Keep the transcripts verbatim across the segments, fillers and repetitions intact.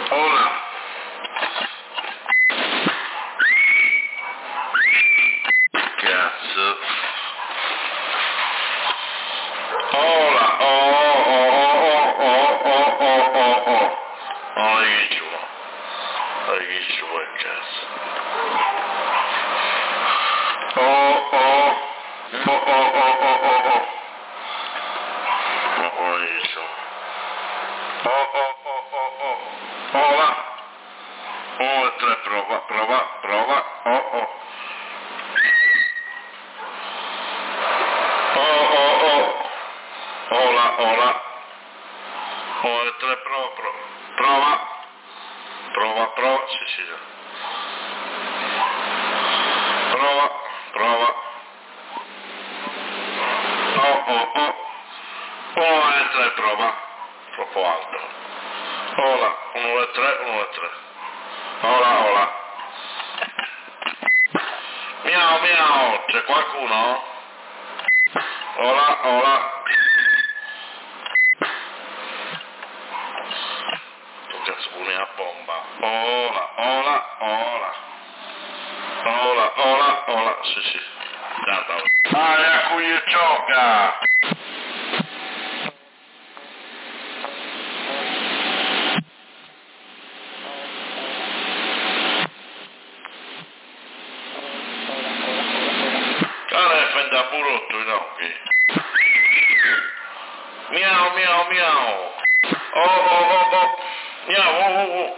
Hola. Cazzo. Hola. Oh, oh, oh, oh, oh, oh, oh, oh. Oh, che ci vuole? Che ci vuole, cazzo? Oh, oh. Oh, oh, oh, oh, oh, oh. Ma come dice? Oh, oh, oh, oh, oh. Hola. uno e tre, prova, prova, prova. Oh, oh. Oh, oh, oh. Hola, hola. uno e tre, prova, prova. Prova. Prova, prova. Sì, sì. Prova, prova. Oh, oh, oh. uno e tre, prova. Troppo alto. Hola, uno e tre, uno e tre. Hola, hola. Miau, miau. C'è qualcuno? Hola, hola. Tu cazzo pure a bomba. Hola, hola, hola. Hola, hola, hola. Sì, sì. Data. Ah, a cui gioca. Cara fende a burrotto i occhi. Miau, miau, miau. Oh, oh, oh, oh. Miau, oh, oh, oh.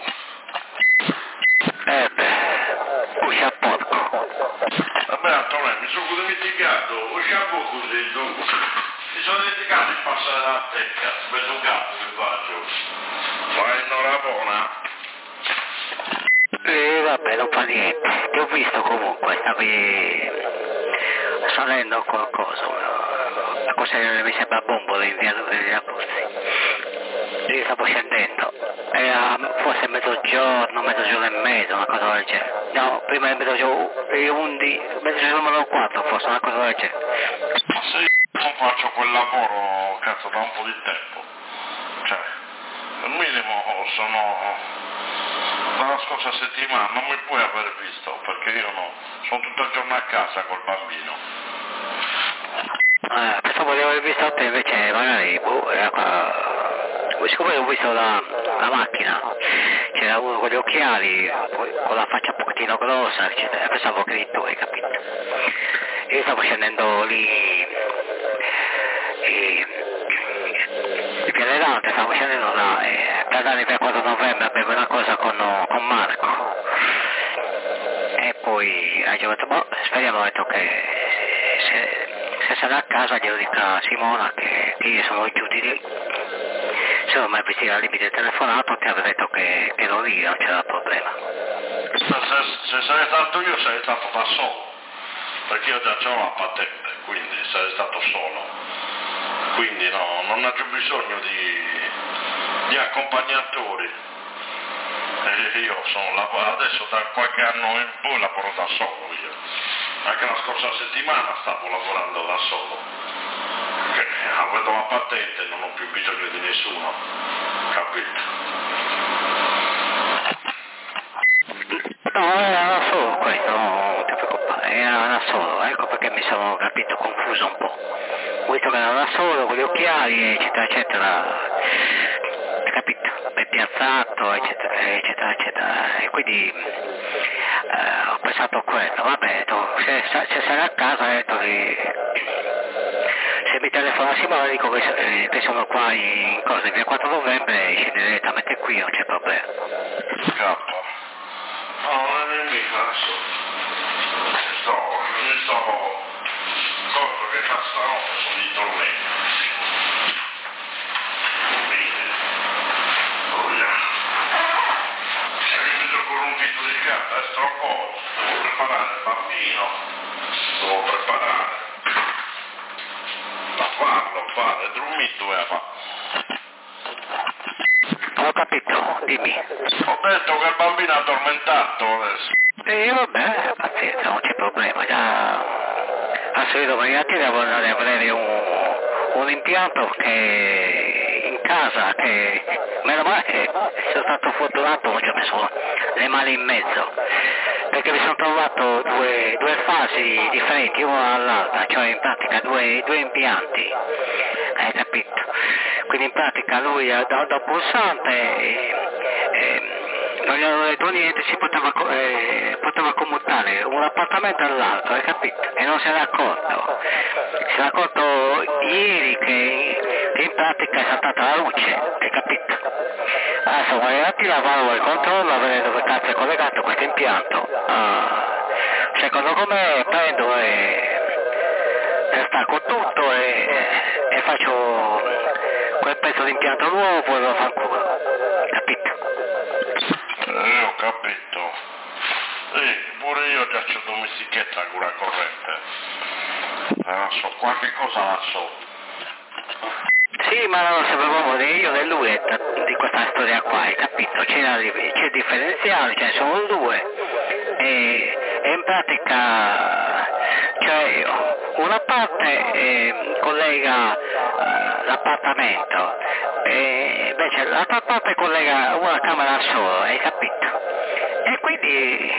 Eh beh, uscia porco. Vabbè Antonio, mi sono dimenticato, ho sciapo così, tu. Mi sono dimenticato di passare la tecca, per un gatto che faccio. Fai un'ora buona? E vabbè, non fa niente. Ti ho visto comunque, stavi salendo qualcosa. La cosa che mi sembra bombole in via della Bussi. Io stavo scendendo. Era forse mezzogiorno, mezzogiorno e mezzo, una cosa del genere. No, prima di mezzogiorno e undici, mezzogiorno meno quattro, forse una cosa del genere. Ma se io non faccio quel lavoro, cazzo, da un po' di tempo. Cioè, al minimo sono... dalla scorsa settimana non mi puoi aver visto, perché io no, sono tutto il giorno a casa col bambino. Eh, pensavo di aver visto te invece magari, boh, era qua... Siccome ho visto la, la macchina, c'era uno con gli occhiali, poi con la faccia un pochettino grossa, eccetera, pensavo che eri tu, hai capito? Io stavo scendendo lì, e, in Piane d'Arte, stavo scendendo là, e per andare per quattro novembre avevo una cosa con, con Marco, e poi ho detto, boh, speriamo, ho detto che se, se sarà a casa glielo dica a Simona che, che io sono giù di lì. Se non mi avessi al limite telefonato ti avrei detto che ero lì, non c'era problema. Se, se, se sarei stato io sarei stato da solo, perché io già ho la patente, quindi sarei stato solo. Quindi no, non ho più bisogno di, di accompagnatori. E io sono lavorato, adesso da qualche anno in poi lavoro da solo io. Anche la scorsa settimana stavo lavorando da solo. Che avevo la patente, non ho più bisogno di nessuno, capito? No, era da solo questo, non ti preoccupare, era da solo, ecco perché mi sono, capito, confuso un po'. Ho visto che era da solo, con gli occhiali, eccetera, eccetera, capito, ben piazzato, eccetera, eccetera, eccetera, e quindi eh, ho pensato a quello, vabbè, se, se sarà a casa, ho detto che... Se mi telefona Simone dico che, eh, che sono qua in cosa, in via quattro novembre e scende direttamente qui, non c'è problema. Scappa. No, non è mica adesso. Sto, mi sto... Corro che fa stanotte sono di tormenti. Bene. Oh yeah. Se mi metto con un dito di carta e sto po', devo preparare il bambino, devo preparare. Da farlo, fare, dormito e fa. Ho capito, dimmi. Ho detto che il bambino è addormentato adesso. E vabbè, pazienza, non c'è problema, già a solito domani devo andare a vedere un, un impianto che in casa che meno male, sono stato fortunato, non ci ho messo le mani in mezzo, perché mi sono trovato due, due fasi differenti, una all'altra, cioè in pratica due, due impianti, hai capito? Quindi in pratica lui da, da pulsante e, e, non gli avevo detto niente, si poteva, eh, poteva commutare un appartamento all'altro, hai capito? E non se n'è accorto. Si è accorto ieri che, che in pratica è saltata la luce, hai capito? Adesso vorrei un attimo lavare il controllo a vedere dove cazzo è collegato questo impianto. Ah, secondo me prendo e, e stacco tutto e, e faccio quel pezzo di impianto nuovo e lo fanculo, capito? Eh, ho capito. Sì, pure io già c'ho domestichetta con la corrente. Eh, so, qualche cosa la so. Sì, ma non lo sapevamo né io né lui di questa storia qua, hai capito? C'era, c'è il differenziale, ce ne sono due. E, e in pratica, cioè, una parte eh, collega uh, l'appartamento, e invece l'altra parte collega una camera solo, hai capito? E quindi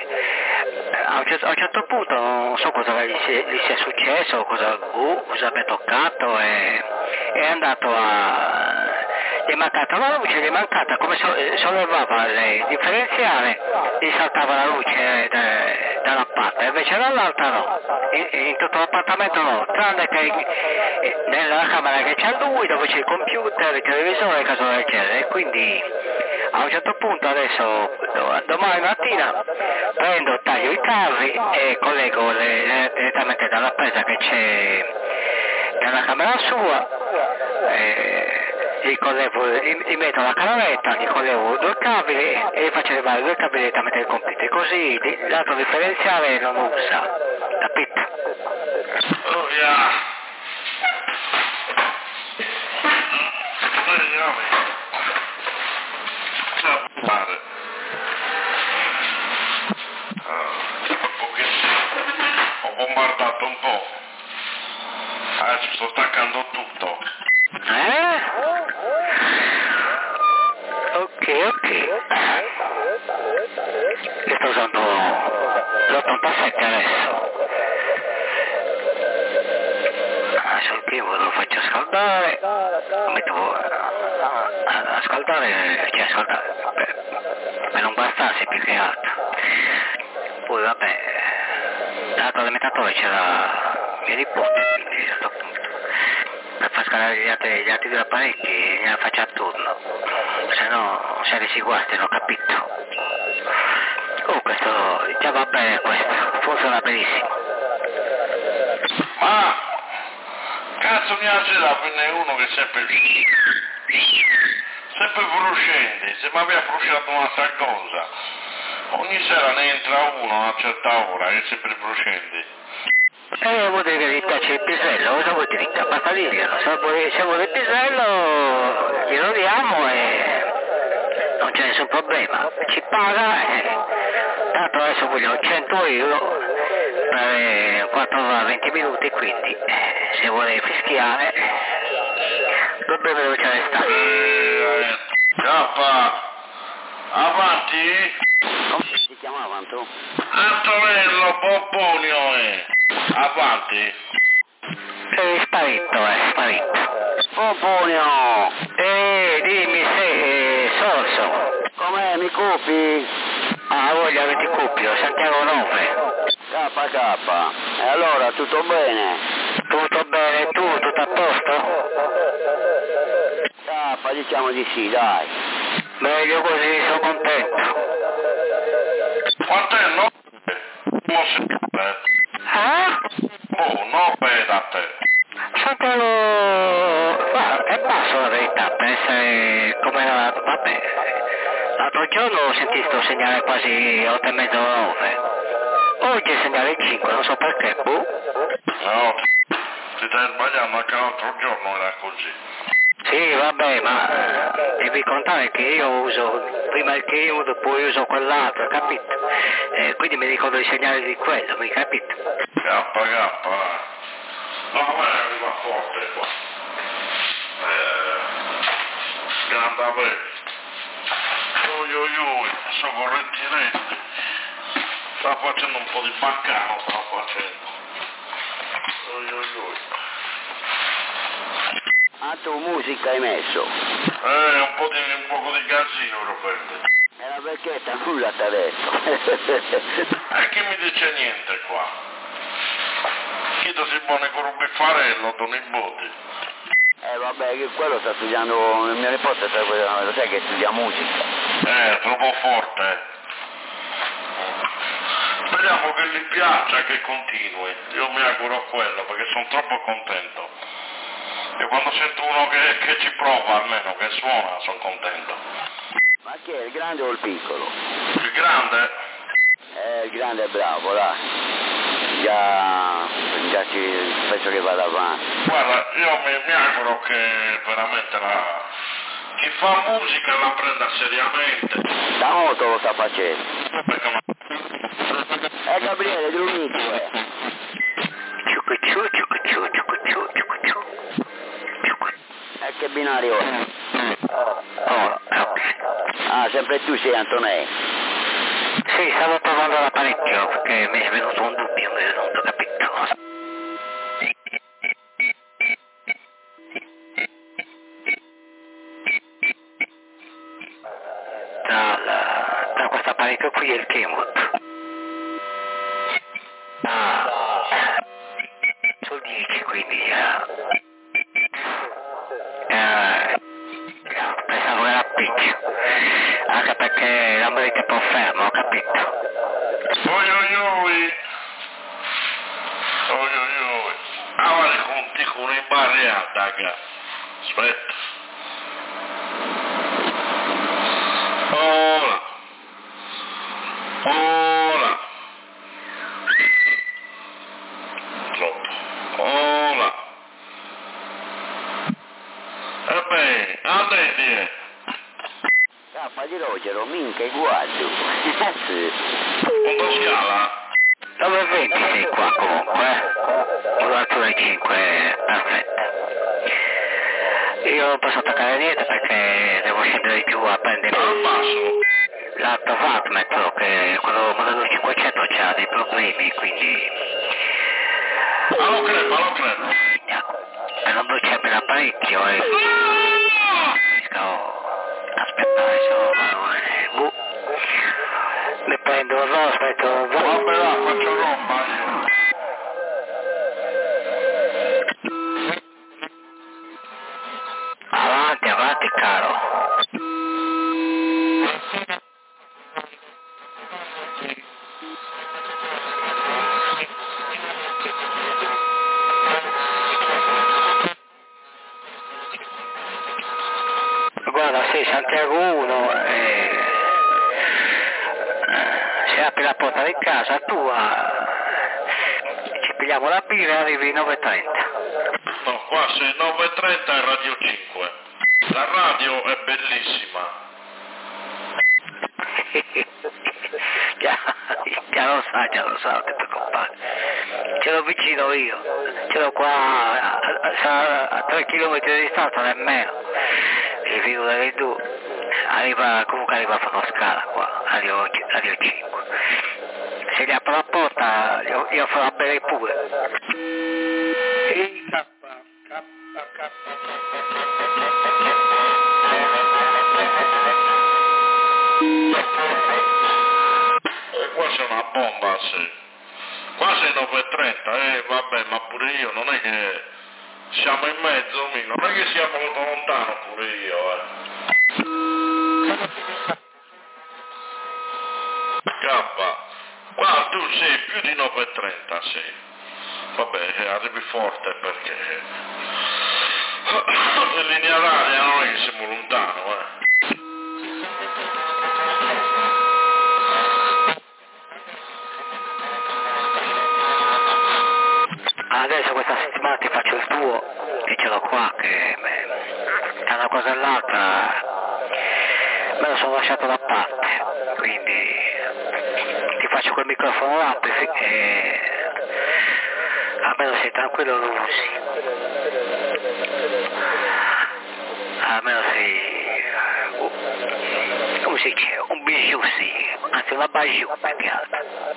a un, certo, a un certo punto non so cosa gli sia, gli sia successo, cosa, uh, cosa abbia toccato e è andato a... gli è mancata la luce, gli è mancata, come so, sollevava il differenziale, gli saltava la luce da, da una parte, invece dall'altra no, in, in tutto l'appartamento no, tranne che nella camera che c'è lui, dove c'è il computer, il televisore e cose del genere, e quindi a un certo punto adesso, domani mattina, prendo, taglio i cavi e collego le, le, direttamente dalla presa che c'è nella camera sua, e gli, collego, gli, gli metto la calavetta, gli collego due cavi e gli faccio arrivare due cavi direttamente al computer, così l'altro differenziale non usa, capito? Oh yeah. Mare. Ho bombardato un po'. Adesso sto staccando tutto. Eh? Ok, ok. Io sto usando l'ottantasette adesso. Adesso il primo lo faccio scaldare, lo metto a, a scaldare, cioè a scaldare, per, per non bastarsi più che altro. Poi vabbè, dall'altro alimentatore c'era mio nipote, quindi a questo punto per far scaldare gli altri, gli altri due apparecchi gliela faccio a turno, se no se ne si guastano, capito? Oh, questo già va bene, questo funziona benissimo. Ma cazzo mi ha da prendere uno che sempre sempre fruscendi, se mi aveva frusciato un'altra cosa. Ogni sera ne entra uno a una certa ora, che è sempre fruscendi. Eh, vuol dire che gli piace il pisello, cosa vuol dire? Basta dirglielo, se vuole, se vuole il pisello glielo diamo e non c'è nessun problema, ci paga e tanto adesso voglio cento euro per quattro ore venti minuti, quindi se vuole fischiare dovrebbe veloce restare. Cappa, avanti? Come si chiamava tu? Antonello Pomponio, eh. Avanti. È sparito, è sparito. Pomponio, Eh, dimmi se, eh, Sorso. com'è, mi copi? Ah, voglia che ti copio, Santiago nove. K K, e allora tutto bene? Tutto bene, tu, tutto a posto? K, diciamo di sì, dai. Meglio così, sono contento. Quanto è nove? Non si eh. Ah? Oh, nove da te. Santiago, guarda, è basso la verità, per essere come era, vabbè. L'altro giorno ho sentito sto segnale quasi otto e mezzo nove. Oggi è segnale cinque, non so perché, boh. No, ti stai sbagliando, anche l'altro giorno era così. Sì, vabbè, ma eh, devi contare che io uso prima il Keywood, poi uso quell'altro, capito? Eh, quindi mi ricordo i segnali di quello, mi capito? K, K. No, ma arriva forte qua. Eh, grande avere. Oi oi oi, sono correttinetti. Sta facendo un po' di baccano, sta facendo. Oi oi oi. Ah, tu musica hai messo? Eh, un po' di, un poco di casino, Roberto. E la perchetta nulla ti ha detto. E chi mi dice niente qua? Chi ti si pone con un biffarello, tuo nipote? Eh vabbè, che quello sta studiando, il mio nipote sta, lo sai che studia musica. Eh, troppo forte. eh. Speriamo che gli piaccia, che continui. Io mi auguro quello, perché sono troppo contento. E quando sento uno che, che ci prova, almeno che suona, sono contento. Ma chi è, il grande o il piccolo? Il grande? Eh, il grande è bravo, là. Già, già ci, penso che vada avanti. Guarda, io mi, mi auguro che veramente la, chi fa musica la prenda seriamente. Da molto lo sta facendo. Perché non... Eh, Gabriele, Drumiti, eh. Ciucucciu, ciucucciu, ciucucciu, ciucucciu. E che binario è? Oh, ok. Ah, sempre tu sei Antonei. Sì, stavo provando l'apparecchio perché mi è venuto un dubbio, mi è venuto, capito? Tra, la, tra questo apparecchio qui e il Keynote. Ah, sul dieci, quindi eh, eh, pensavo che era peggio, anche perché la merita è un po' fermo, ho capito? Oi oi oi. Oi oi oi. Avanti con ti con i barriata, che. Aspetta. Ora. Ora. Troppo. Ora. E bene, adesso. Cappa di Rogero, minchia, guardo. Sì. Punto scala? nove venti sei qua comunque, modulatura ai cinque, perfetto. Io non posso attaccare niente perché devo scendere di più a prendere Al basso. l'altro wattmetro, che quello modello cinquecento c'ha dei problemi, quindi Allo crepa, allo crepa. per non bruciarmi l'apparecchio e no, aspetta, insomma, eh, boh. Mi prendo il aspetto, Vabbè, là, faccio roba io. avanti, avanti caro. Guarda, sì, Santiago uno, eh, se apri la porta di casa tua, ci pigliamo la birra e arrivi nove e trenta. No, qua sei nove e trenta e Radio cinque. La radio è bellissima. già, già lo sa, già lo sa, che preoccupare. Ce l'ho vicino io, ce l'ho qua a, a, a tre chilometri di distanza, nemmeno. Il figlio delle due arriva, comunque arriva a fare una scala qua, Radio, Radio cinque. Se gli apro la porta, io, io farò bere pure. Ehi, K, K, K. E qua c'è una bomba, sì. Qua sei nove e trenta, eh, vabbè, ma pure io, non è che siamo in mezzo, mi, non è che siamo molto lontano pure io, eh. K, qua tu sei più di nove e trenta, sì. Vabbè, arrivi forte perché in linea d'aria non è che siamo lontano, eh. Adesso questa settimana ti faccio il tuo e ce l'ho qua che beh, tra una cosa e l'altra me lo sono lasciato da parte, quindi ti faccio quel microfono là e almeno sei tranquillo, lo usi, almeno sei come si dice, un bijou sì, anzi una bijou più che altro.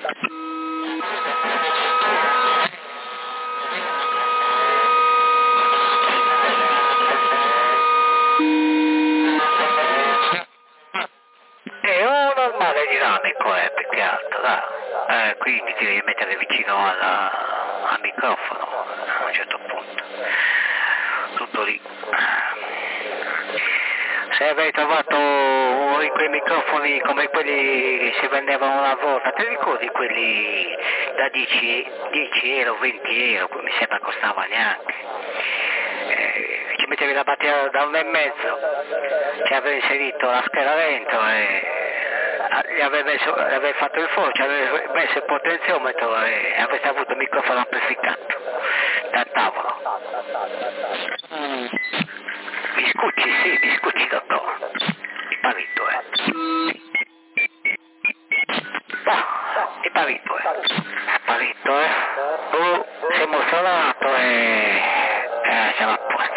È un normale dinamico, eh, più che altro, dai. Eh, quindi ti devi mettere vicino alla, al microfono a un certo punto. Tutto lì. Se avevi trovato uno di quei microfoni come quelli che si vendevano una volta, ti ricordi quelli da dieci euro, venti euro, mi sembra costava neanche. Eh, ci mettevi la batteria da uno e mezzo, ci avevi inserito la scheda dentro e gli avevi, messo, gli avevi fatto il fuoco, ci avevi messo il potenziometro e avresti avuto il microfono amplificato dal tavolo. Biscucci, sì, biscucci, dottor. Il parito, eh. No, il parito, eh. Il parito, eh. Tu sei emozionato e... Eh, siamo a posto.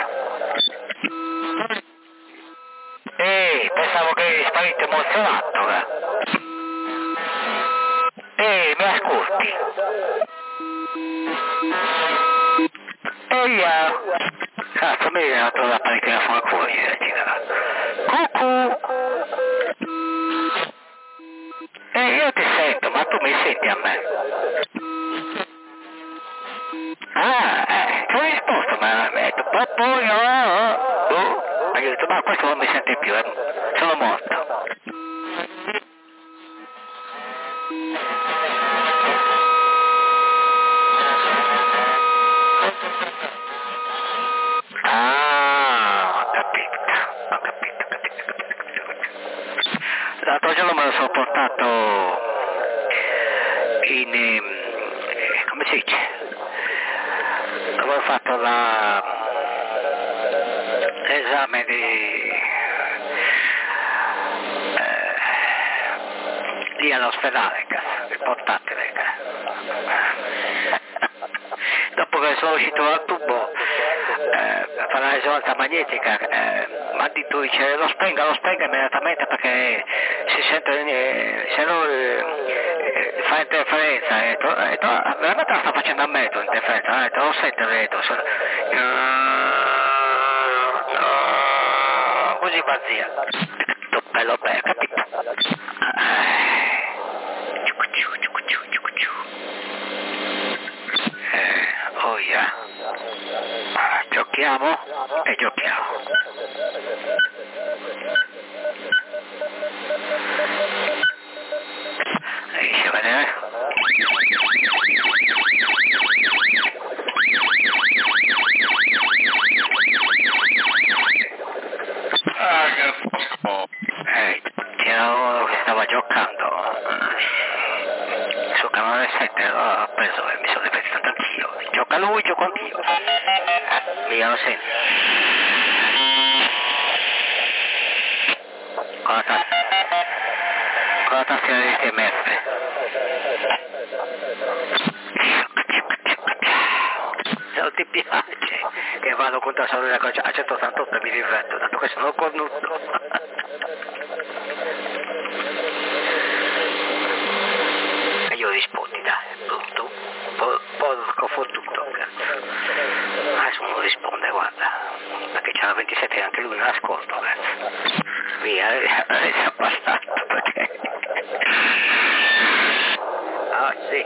Ehi, pensavo che eri sparito emozionato, eh. Ehi, mi ascolti? Ehi, eh. Cazzo, mi viene a trovare la telefono fuori, eh, Cucù! Eh, io ti sento, ma tu mi senti a me? Ah, eh, ti ho risposto, ma mi ha detto, poi, oh, oh, oh. Ma io ho detto, ma questo non mi sente più, eh. Sono morto. Ah, ho capito, ho capito, ho capito, ho capito, ho capito. L'altro giorno me lo sono portato in, eh, come si dice? Avevo fatto la, l'esame di, eh, lì all'ospedale, cazzo, il portatile, cazzo. Dopo che sono uscito dal tubo, eh, a fare la risonanza magnetica, eh, mi ha detto, dice, lo spenga, lo spenga immediatamente perché si sente, eh, se no eh, eh, fa interferenza, e to, e to, veramente la sta facendo a me l'interferenza, eh, te lo sento, vedo, so, eh, no, così va zia, bello bello, capito? Eh, oh yeah. Giochiamo e giochiamo. Riesci a vedere? Ah, che posto. Eh, c'era uno che stava giocando sul canale sette, allora ho preso e mi sono ripetito anch'io. Gioca lui, gioco anch'io. Eh, via, lo senti. Con la tastiera, con la tastiera di T M F. Se non ti piace che vado contro la salute a centottantotto mi diverto, tanto che sono cornuto. E io rispondi, dai, tu, tu, porco fottuto, cazzo. Adesso non risponde, guarda, perché c'era ventisette e anche lui non ascolto, cazzo. Via, adesso è passato, perché... Ah, sì.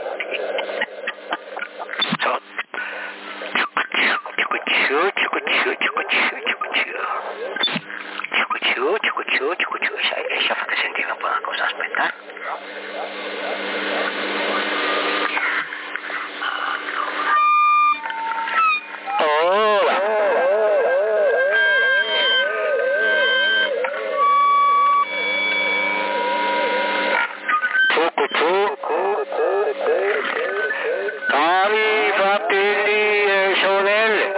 So... Riesci a fate sentire un po' una cosa, aspetta. Ora. Cucù, cucù. Cari fratelli e sorelle,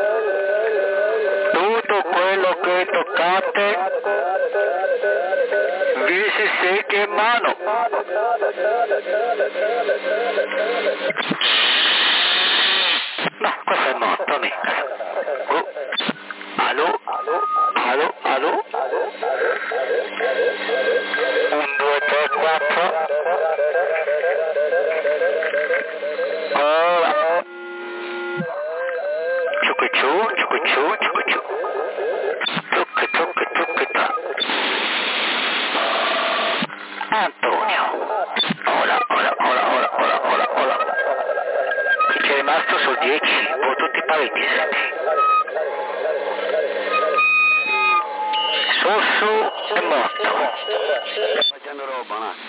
tutto quello che toccate vi si secca in mano. Ma questo è morto, mica. Oh. Allo? Allo? Allo? un, due, tre, quattro. Ora. Ciucciu, ciucciu, ciucciu. Ciucci, ciucci, ciucci, tra. Antonio. Ora, ora, ora, ora, ora, ora, ora. Chi c'è rimasto su dieci, voi tutti pariti siete. Sosso è morto. Facendo roba, no?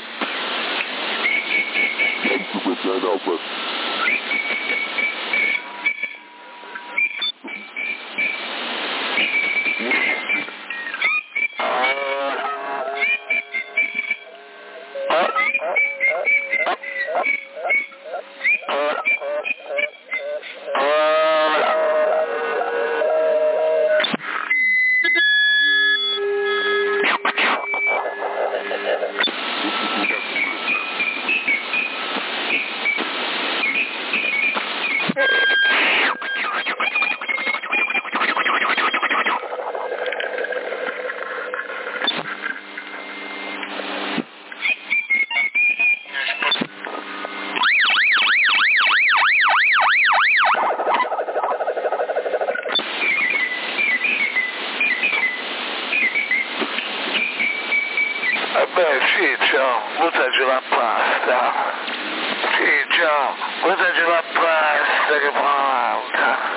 Beh sì, ciao, buttaci la pasta. Sì, ciao, buttaci la pasta che fa un'altra.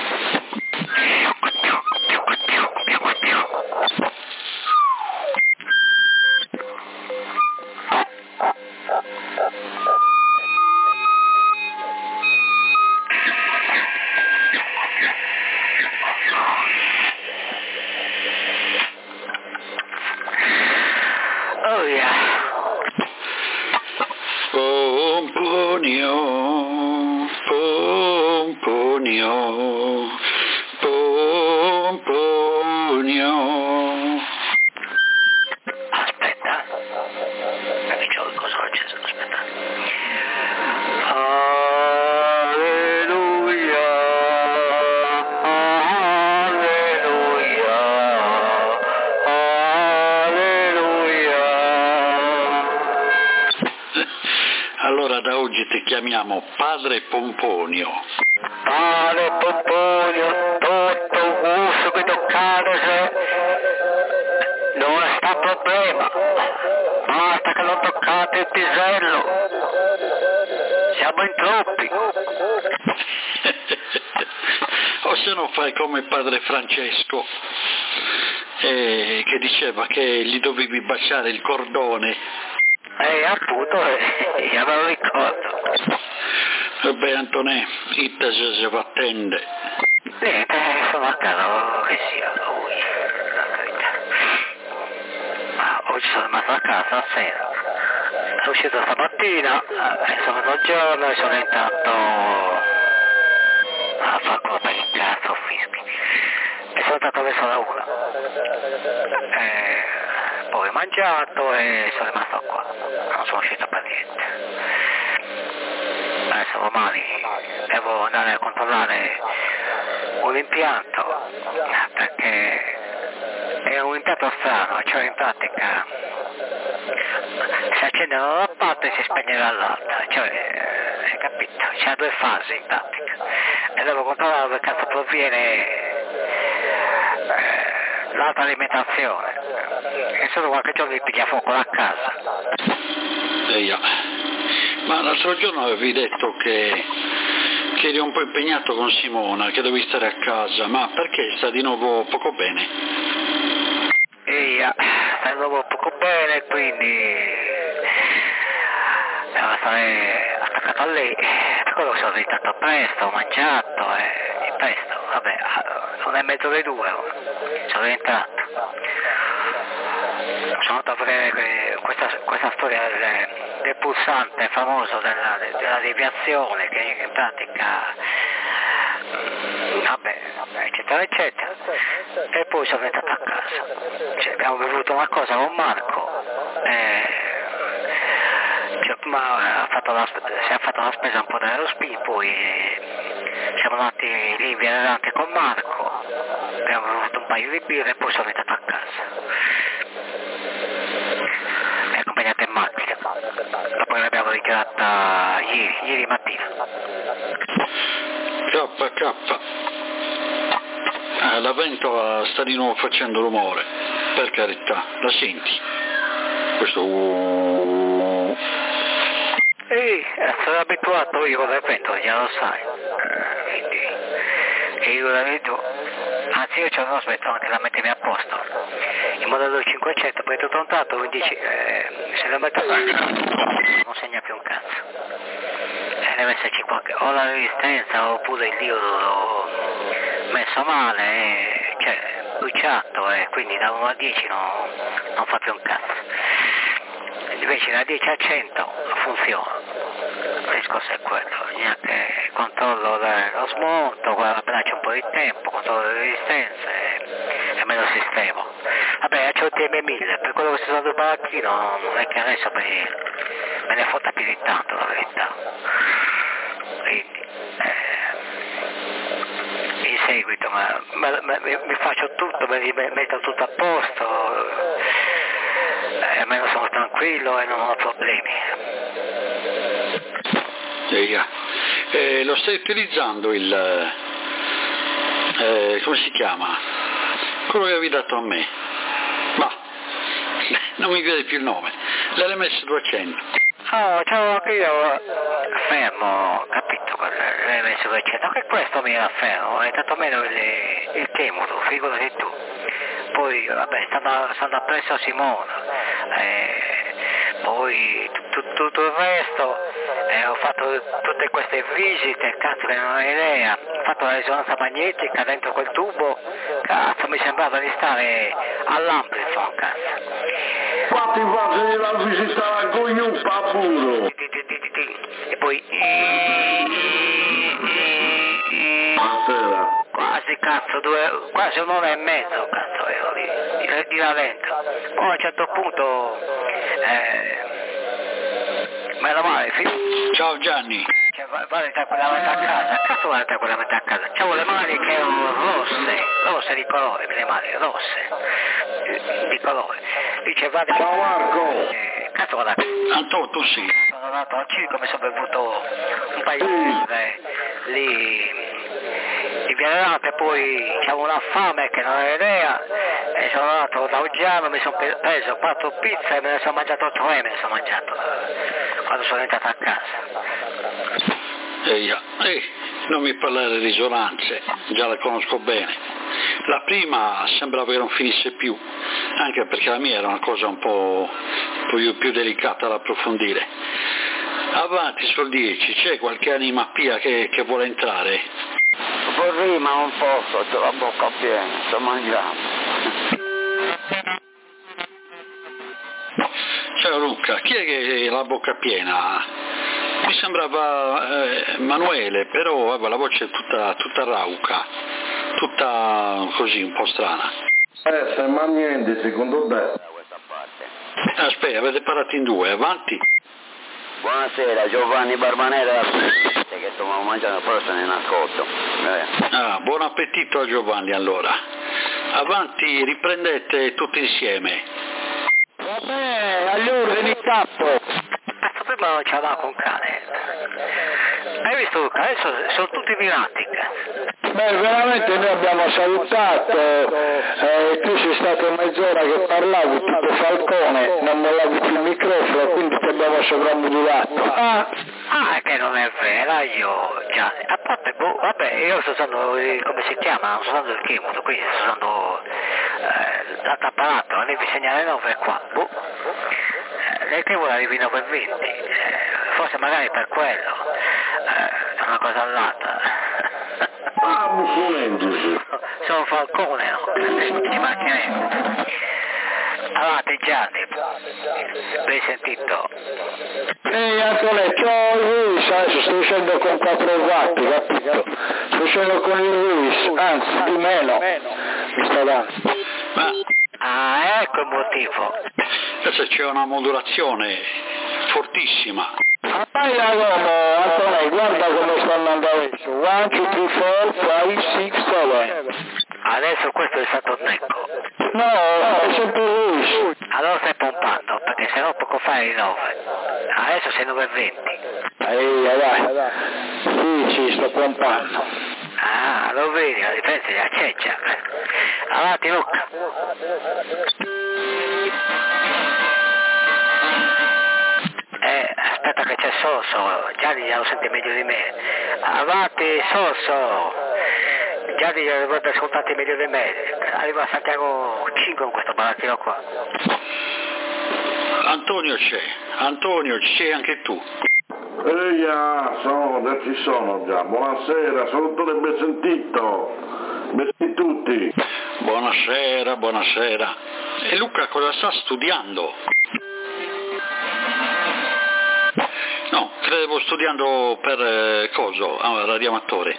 Oh yeah. Pomponio, pomponio, pomponio. Aspetta. Mi dicevo che cosa ho acceso, aspetta. Alleluia. Alleluia. Alleluia. Allora da oggi ti chiamiamo Padre Pomponio. Padre Pomponio, tutto un gusto che toccate se non sta problema. Basta che non toccate il pisello. Siamo in troppi. O se no fai come Padre Francesco, eh, che diceva che gli dovevi baciare il cordone. Eh, appunto, eh, io me lo ricordo. Vabbè Antonè, itta se si va attende. Niente, sono a casa, che sia, lui, la verità. Ma oggi sono rimasto a casa a sera. Sono uscito stamattina, eh, sono da giorno e sono intanto a fare quello per il cazzo, fischi. E sono andato verso la una. Eh, poi ho mangiato e sono rimasto qua. Non sono uscito per niente. Adesso domani devo andare a controllare un impianto, perché è un impianto strano, cioè in pratica si accende da una parte e si spegne dall'altra, cioè, hai capito? C'è due fasi in pratica e devo controllare dove cazzo proviene eh, l'altra alimentazione e solo qualche giorno mi piglia fuoco a casa. Eia. Ma l'altro giorno avevi detto che, che eri un po' impegnato con Simona, che dovevi stare a casa, ma perché sta di nuovo poco bene? Eia, sta di nuovo poco bene, quindi devo stare attaccato a lei. Per quello sono rientrato presto, ho mangiato e presto, vabbè, sono e mezzo le due, sono rientrato. Sono andato a vedere questa, questa storia del, del pulsante famoso della, della deviazione che in pratica vabbè, eccetera eccetera, e poi sono entrato a casa, cioè, abbiamo bevuto una cosa con Marco e, cioè, ma ha fatto la, si è fatto la spesa un po' dello S P I, poi siamo andati lì in via Levante con Marco, abbiamo bevuto un paio di birre e poi sono entrato a casa. girata ieri, ieri mattina. K K. Eh, la ventola sta di nuovo facendo rumore, per carità, la senti? Questo uh... Ehi, sono abituato io con la ventola, già lo sai. Quindi, e io la vedo, anzi io ce l'ho smetto anche da mettermi a posto. Il modello cinquecento, poi tutto un tanto mi dici, eh, se lo metto non segna più un cazzo. E deve esserci qualche, o la resistenza oppure il diodo l'ho messo male, e, cioè bruciato, e quindi da uno a dieci no, non fa più un cazzo. Invece da dieci a cento funziona. Il discorso è quello, neanche controllo lo smonto, abbraccio un po' di tempo, controllo le resistenze e, e me lo sistemo. Vabbè, c'ho il T M mille, per quello che sto usando il baracchino non è che adesso me, me ne fotta più di tanto, la verità. Quindi, eh, in seguito ma, ma, ma, mi, mi faccio tutto, mi metto tutto a posto, e almeno sono tranquillo e non ho problemi. Eh, lo stai utilizzando il, eh, come si chiama? Quello che avevi dato a me. Ma non mi viene più il nome. L'L M S duecento. Oh, ciao, anche io fermo, capito, l'L M S duecento, anche questo mi era fermo, è tanto meno il, il Temuto, figurati tu. Poi, vabbè, stando, stando appresso a Simona, eh, poi tutto, tutto il resto, eh, ho fatto tutte queste visite, cazzo che non ho idea, ho fatto la risonanza magnetica dentro quel tubo, cazzo mi sembrava di stare all'Amplifon, cazzo. Quanti fatti la visita a Gogliuppa puro? E poi quasi cazzo due, quasi un'ora e mezzo cazzo ero lì, di, di là dentro. Poi a un certo punto eh, meno male, fi- Ciao Gianni. cioè, vale tranquillamente a casa, cazzo vale tranquillamente a casa, c'avevo le mani che erano rosse, rosse di colore, le mani rosse di colore, dice vale. Ciao Marco. Eh, cazzo vado a Antonio, tu sì. sono andato al circo, mi sono bevuto un paio di birre lì in Vianelate, poi c'avevo una fame che non avevo idea e sono andato da un giano, mi sono preso quattro pizze e me ne sono mangiato tre, me ne sono mangiato quando sono entrato a casa. Ehi, eh, non mi parlare di risonanze, già la conosco bene. La prima sembrava che non finisse più, anche perché la mia era una cosa un po' più, più delicata da approfondire. Avanti sul dieci, c'è qualche anima pia che, che vuole entrare? Vorrei, ma non posso, ho la bocca piena, sto mangiando. Ciao Luca, chi è che ha la bocca piena? Mi sembrava eh, Emanuele, però vabbè, la voce è tutta, tutta rauca, tutta così, un po' strana. Eh, se ma niente, secondo te? Aspetta, avete parlato in due, avanti. Buonasera, Giovanni Barbanera, che sto mangiando, però sono in ascolto. Eh. Ah, buon appetito a Giovanni allora. Avanti, riprendete tutti insieme. Vabbè, agli ordini tappo. Cazzo, prima non c'aveva con cane. Hai visto Luca? Adesso sono tutti virati, cazzo. Beh, veramente noi abbiamo salutato, eh, tu sei stato mezz'ora che parlavi, tipo Falcone, non mollavi più il microfono, quindi ti abbiamo sovrammodulato. Ah, ah, che non è vero, io già, a parte, boh, vabbè, io sto usando, eh, come si chiama, non sto usando il Kemoto, quindi sto usando eh, l'apparato, non devi segnare nove qua, boh. Eh, nel Kemoto arrivi nove e venti, eh, forse magari per quello, eh, è una cosa all'altra. Ah, bufonendosi. Sono Falcone, no? Ci mancherebbe. Avanti Gianni, l'hai sentito? Ehi Antonetto, c'ho il Ruiz, adesso sto uscendo con quattro vatti, capito? Sto uscendo con il Ruiz, anzi di meno, mi sta dando. Ma Ah, ecco il motivo. adesso c'è una modulazione fortissima. Vai a Roma, Antonello, guarda come sta andando adesso. uno, due, tre, quattro, cinque, sei, sette. Adesso questo è stato Necco. No, è sempre Ruiz. Allora stai pompando, perché sennò poco fa eri nove. Adesso sei nove e venti. Ehi, dai. Sì, sì, sto pompando. Ah, lo vedi, la differenza è la ceccia. Avanti Luca. Eh, aspetta che c'è Soso, Gianni lo sente meglio di me. Avanti Soso. Gianni lo dovrebbe ascoltare meglio di me. Arriva a Santiago cinque con questo barattino qua. Antonio c'è, Antonio ci sei anche tu. Ehi, ah, sono, già ci sono già. Buonasera, sono tutto ben sentito. Ben tutti. Buonasera, buonasera. E Luca cosa sta studiando? No, credevo studiando per eh, coso, ah, radioamatore.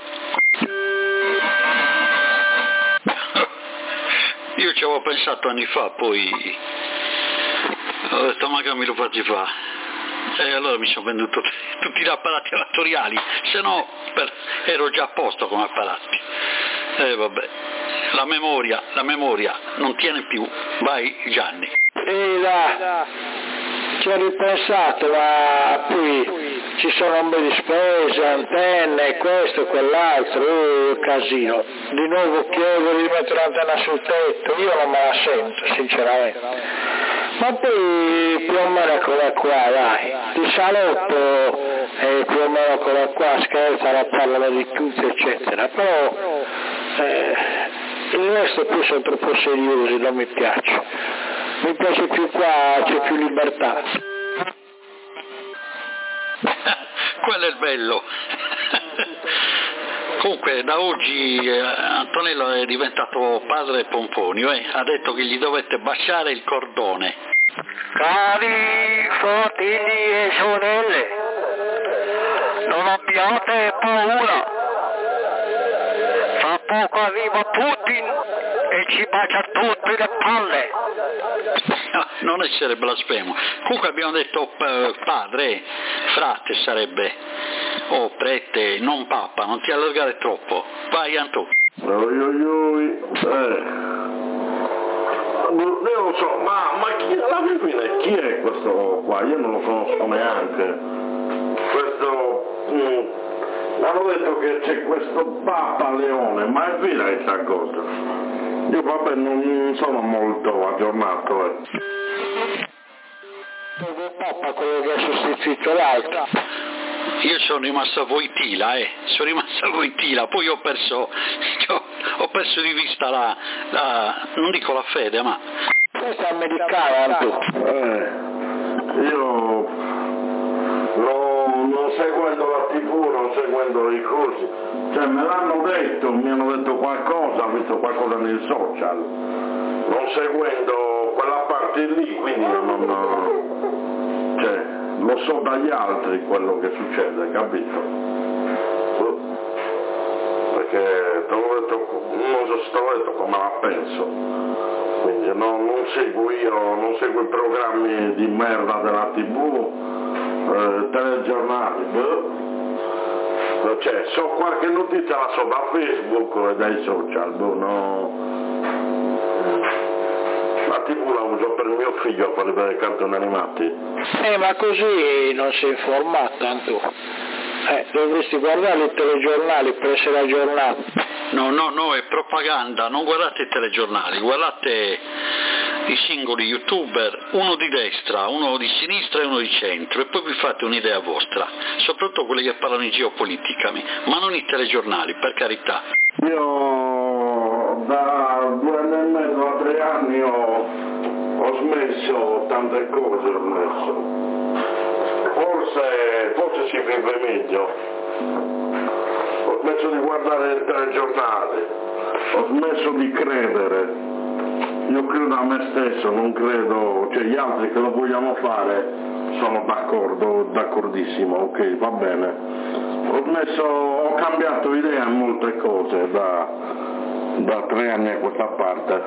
Io ci avevo pensato anni fa, poi ho detto magari mi lo faccio fare. E allora mi sono venduto tutti gli apparati amatoriali, se no per, ero già a posto come apparati. E vabbè, la memoria, la memoria non tiene più. Vai Gianni. Ehi, là, ci ho ripensato, ma poi ci sono un po' di spese, antenne, questo, quell'altro, uh, casino. Di nuovo chiedo di mettere l'antenna sul tetto, io non me la sento, sinceramente. Ma poi più o meno quella qua, dai, di salotto eh, più o meno quella qua, scherza, la parlano di chiusi eccetera, però eh, il resto più sono troppo seriosi, non mi piace. Mi piace più qua, c'è più libertà. Quello è il bello. Comunque da oggi eh, Antonello è diventato padre pomponio, eh? Ha detto che gli dovete baciare il cordone. Cari fratelli e sorelle, non abbiate paura. Fra poco arriva Putin e ci bacia tutte le palle. No, non essere blasfemo. Comunque abbiamo detto eh, padre, frate sarebbe, o oh, prete, non papa, non ti allargare troppo. Vai Anto. Oi, oi, oi. Eh. Io non so, ma, ma chi, alla fine chi è questo qua? Io non lo conosco neanche. Questo... Mm, hanno detto che c'è questo Papa Leone, ma è vera questa cosa? Io vabbè non sono molto aggiornato. Eh. Il Papa, quello che ha sostituito l'altro. Io sono rimasto a Wojtyla, eh, sono rimasto a Wojtyla, poi ho perso, ho, ho perso di vista la, la, non dico la fede, ma... Questo è americano, Anto. Eh, io non, non seguendo la tivù, non seguendo i corsi, cioè me l'hanno detto, mi hanno detto qualcosa, ho visto qualcosa nei social, non seguendo quella parte lì, quindi non... cioè... lo so dagli altri quello che succede, capito? Perché te l'ho detto, non so se te l'ho detto come la penso, quindi no, non seguo io, non seguo i programmi di merda della tivù, eh, telegiornali, boh. Cioè, so qualche notizia la so da Facebook e dai social, boh, no. La tivù la uso per mio figlio per vedere cartoni animati. Eh, ma così non sei informato, tanto. Eh, dovresti guardare i telegiornali per essere aggiornato. No, no, no, è propaganda, non guardate i telegiornali, guardate i singoli youtuber, uno di destra, uno di sinistra e uno di centro, e poi vi fate un'idea vostra, soprattutto quelli che parlano di geopolitica, ma non i telegiornali, per carità. Io da due anni e mezzo a tre anni ho, ho smesso tante cose, ho smesso. Forse, forse si vive meglio. Ho smesso di guardare il telegiornale, ho smesso di credere. Io credo a me stesso, non credo, cioè gli altri che lo vogliano fare sono d'accordo, d'accordissimo, ok, va bene. Ho smesso, ho cambiato idea in molte cose da, da tre anni a questa parte.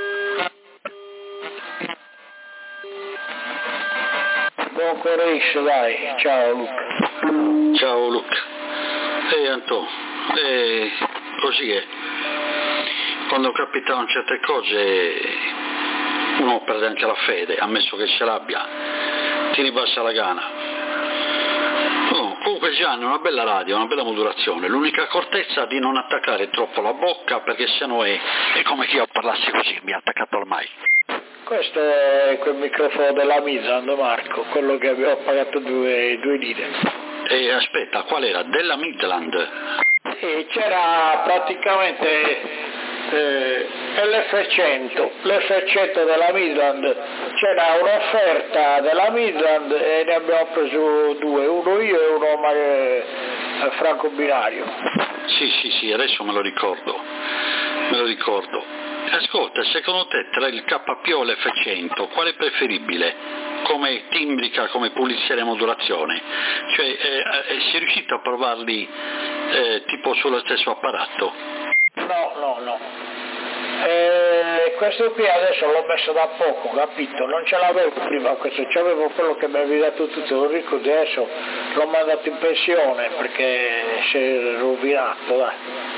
Buon pomeriggio, dai, ciao Luca. Ciao Luca. E Anto, e così è. Quando capitano certe cose uno perde anche la fede, ammesso che ce l'abbia. ti ribassa la gana. Oh, comunque Gianni, una bella radio, una bella modulazione, l'unica accortezza di non attaccare troppo la bocca, perché sennò è, è come che io parlassi così, mi ha attaccato al mic. Questo è quel microfono della Midland, Marco, quello che abbiamo pagato due, due lire. E aspetta, qual era? Della Midland? Sì, c'era praticamente eh, l'F cento, l'F cento della Midland, c'era un'offerta della Midland e ne abbiamo preso due, uno io e uno eh, Franco Binario. Sì, sì, sì, adesso me lo ricordo, me lo ricordo. Ascolta, secondo te tra il K P O e l'F cento, quale è preferibile? Come timbrica, come pulizia e modulazione? Cioè, eh, eh, si è riuscito a provarli eh, tipo sullo stesso apparato? No, no, no. Eh, questo qui adesso l'ho messo da poco, capito? Non ce l'avevo prima questo, c'avevo quello che mi avevi dato tutto, lo ricordo, adesso l'ho mandato in pensione perché si è rovinato, dai.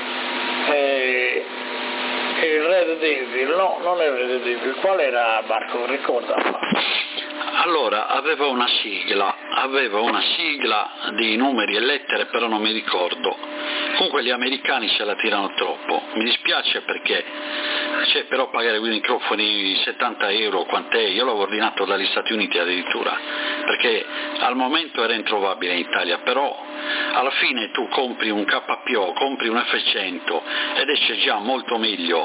Eh, il Red Devil, no, non è il Red Devil, qual era, Marco? Ricorda. Allora, aveva una sigla, aveva una sigla di numeri e lettere, però non mi ricordo. Comunque gli americani se la tirano troppo, mi dispiace perché c'è però pagare quei microfoni settanta euro, quant'è? Io l'avevo ordinato dagli Stati Uniti addirittura, perché al momento era introvabile in Italia, però alla fine tu compri un K P O, compri un F cento ed esce già molto meglio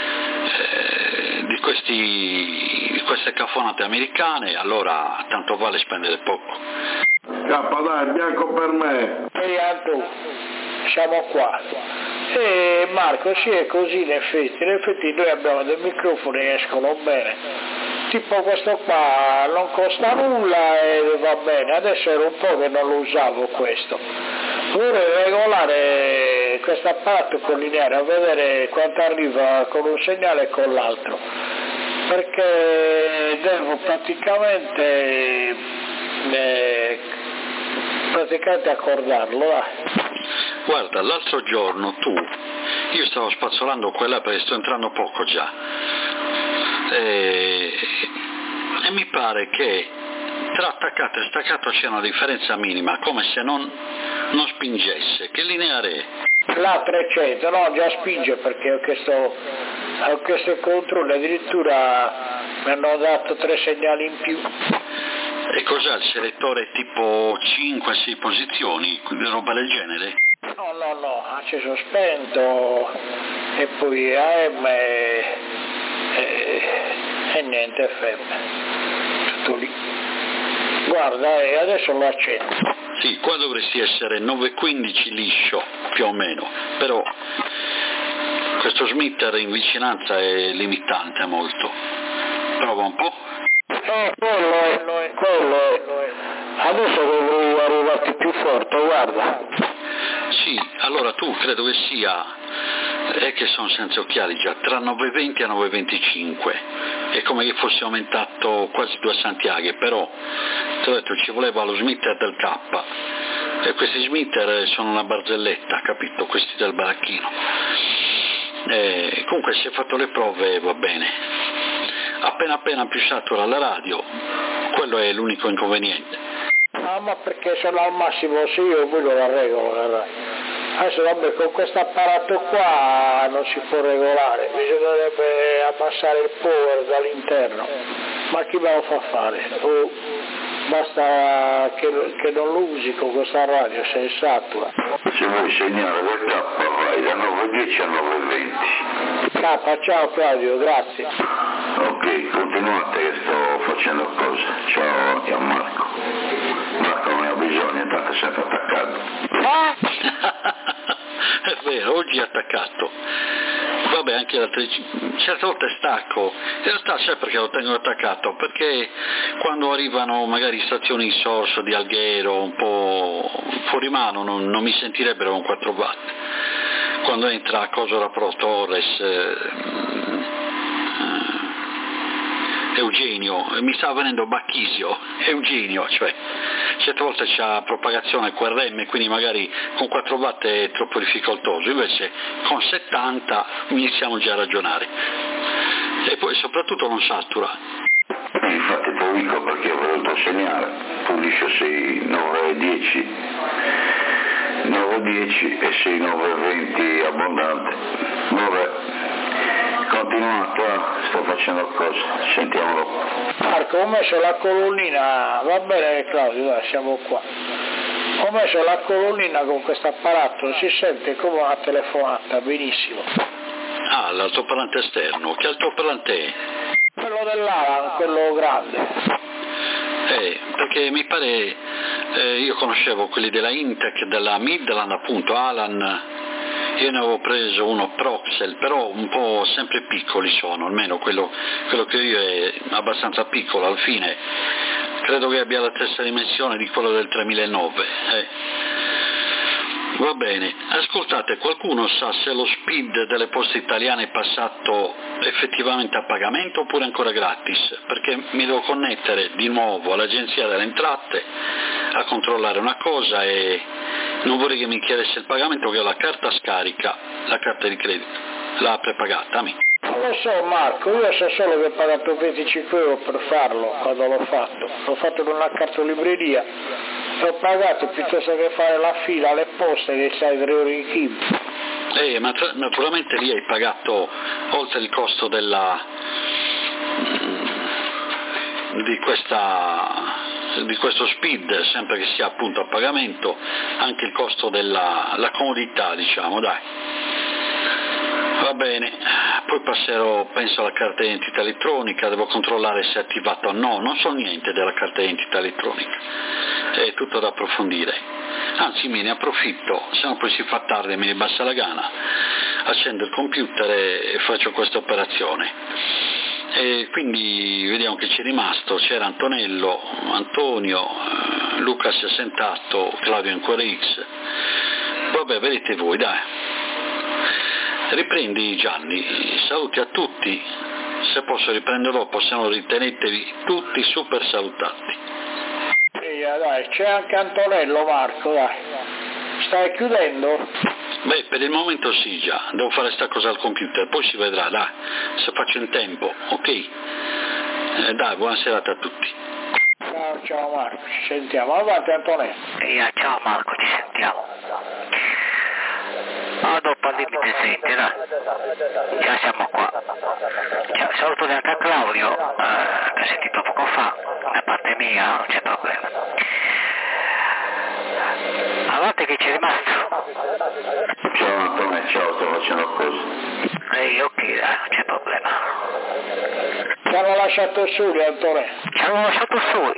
eh, di, questi, di queste cafonate americane, allora tanto vale spendere poco. K, dai, bianco per me. Ehi Anto, siamo qua. E Marco, sì, è così in effetti, in effetti noi abbiamo dei microfoni che escono bene, tipo questo qua non costa nulla e va bene, adesso era un po' che non lo usavo questo, vorrei regolare questo apparato con lineare a vedere quanto arriva con un segnale e con l'altro, perché devo praticamente, eh, praticamente accordarlo, dai. Guarda, l'altro giorno tu, io stavo spazzolando quella perché sto entrando poco già, e, e mi pare che tra attaccato e staccato c'è una differenza minima, come se non, non spingesse. Che lineare è? La trecento, no, già spinge perché ho chiesto, ho chiesto il controllo, addirittura mi hanno dato tre segnali in più. E cos'è il selettore tipo cinque sei posizioni, roba del genere? No, no, no, acceso spento e poi A M e, e, e niente F M, tutto lì. Guarda, e adesso lo accendo. Sì, qua dovresti essere nove quindici liscio, più o meno, però questo smitter in vicinanza è limitante molto. Prova un po'. Eh, quello è, quello è. Adesso devo arrivarti più forte, guarda. Sì, allora tu credo che sia, è che sono senza occhiali già, tra nove venti e nove venticinque, è come che fosse aumentato quasi due Santiaghe, però ti ho detto ci voleva lo smitter del K, e questi smitter sono una barzelletta, capito, questi del baracchino. E comunque si è fatto le prove, va bene, appena appena più satura la radio, quello è l'unico inconveniente. Ah, ma perché sono al massimo, sì, io poi lo la regolo, guarda. Adesso vabbè, con questo apparato qua non si può regolare, bisognerebbe abbassare il power dall'interno, ma chi me lo fa fare? Oh, basta che, che non lo usi con questa radio, se è satura. Se vuoi segnare del K vai da nove dieci a nove venti. K, ciao Claudio, grazie. Ok, continuate che sto facendo cose. Ciao, ciao Marco. Marco non ne ha bisogno, tanto è sempre attaccato. È vero, oggi è attaccato. Vabbè, anche la tre... certe volte stacco, in realtà sai perché lo tengo attaccato? Perché quando arrivano magari stazioni in sorso di Alghero un po' fuori mano non, non mi sentirebbero con quattro watt. Quando entra Cosora Pro Torres, eh, Eugenio, mi stava venendo Bacchisio, Eugenio, cioè certe volte c'ha propagazione Q R M, quindi magari con quattro watt è troppo difficoltoso, invece con settanta iniziamo già a ragionare e poi soprattutto non satura. Infatti te Ludovico perché ho voluto segnare, pulisce sei nove dieci, nove dieci e sei nove venti abbondante. Vabbè, continuato, sto facendo cose, sentiamolo. Marco, ho messo la colonnina, va bene Claudio, dai, siamo qua. Ho messo la colonnina con questo apparato, si sente come una telefonata, benissimo. Ah, l'altoparlante esterno, che altoparlante è? Quello dell'Alan, quello grande. Eh, perché mi pare, eh, io conoscevo quelli della Intec, della Midland appunto, Alan, io ne avevo preso uno Proxel, però un po' sempre piccoli sono, almeno quello, quello che io è abbastanza piccolo, al fine credo che abbia la stessa dimensione di quello del tremilanove. Eh. Va bene, ascoltate, qualcuno sa se lo speed delle poste italiane è passato effettivamente a pagamento oppure ancora gratis? Perché mi devo connettere di nuovo all'agenzia delle entrate a controllare una cosa e non vorrei che mi chiedesse il pagamento, che ho la carta scarica, la carta di credito, l'ha prepagata a me. Non lo so Marco, io so solo che ho pagato venticinque euro per farlo quando l'ho fatto, l'ho fatto con una cartolibreria e ho pagato piuttosto che fare la fila alle poste che sai tre euro in chilo. Eh, ma tra- naturalmente lì hai pagato oltre il costo della di questa di questo speed, sempre che sia appunto a pagamento, anche il costo della la comodità, diciamo, dai. Va bene, poi passerò, penso, alla carta d'identità elettronica, devo controllare se è attivato o no, non so niente della carta d'identità elettronica, è tutto da approfondire, anzi me ne approfitto, se no poi si fa tardi e mi basta la gana, accendo il computer e faccio questa operazione. E quindi vediamo che c'è rimasto, c'era Antonello, Antonio, Luca sessantaotto, Claudio Ancora X, vabbè vedete voi, dai. Riprendi Gianni, saluti a tutti, se posso riprendo dopo, se no ritenetevi tutti super salutati. Sì, dai, c'è anche Antonello Marco, dai, stai chiudendo? Beh, per il momento sì già, devo fare sta cosa al computer, poi si vedrà, dai, se faccio in tempo, ok? Eh, dai, buona serata a tutti. Ciao, ciao Marco, ci sentiamo, avanti Antonello. Yeah, ciao Marco, ci sentiamo. Ah, dopo al limite senti, dai. Già siamo qua. Ciao, saluto anche a Claudio, eh, che ho sentito poco fa, da parte mia non c'è problema. Avanti che c'è rimasto. Ciao Antonio, ciao, sto facendo cose. Ehi, ok, dai, non c'è problema. Ci hanno lasciato soli Antonello. Ci hanno lasciato soli.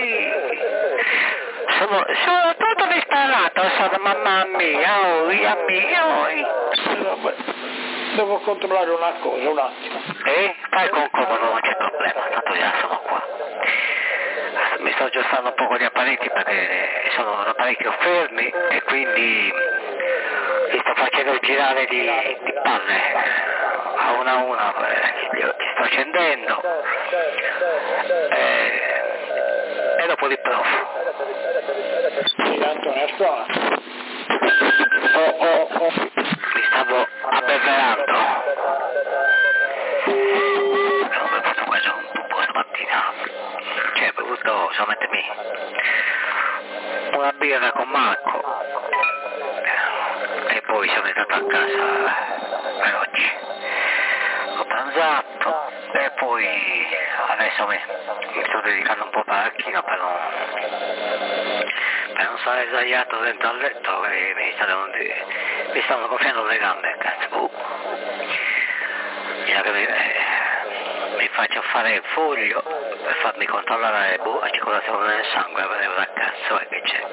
Sono, sono tutto disperato, sono mamma mia, oh, mia mia, oh. Devo controllare una cosa, un attimo. Eh, fai con comodo, non c'è problema, tanto già sono qua. Mi sto aggiustando un po' gli apparecchi perché sono un apparecchio fermi e quindi li sto facendo girare di, di palle a una a una, li, li sto accendendo e, e dopo li provo. Sì, Antonio, sto. Oh, oh, oh. Mi stavo abbeverando. Ho bevuto quasi un po' stamattina. Cioè, ho bevuto solamente me. Una birra con Marco. E poi sono andato a casa veloce. Ho pranzato e poi adesso mi, mi sto dedicando un po' parecchio per non, per non stare sdraiato dentro al letto e mi stanno, mi stanno gonfiando le gambe, cazzo. Uh. Mi, mi faccio fare il foglio per farmi controllare boh, la circolazione del sangue a vedere da cazzo e che c'è.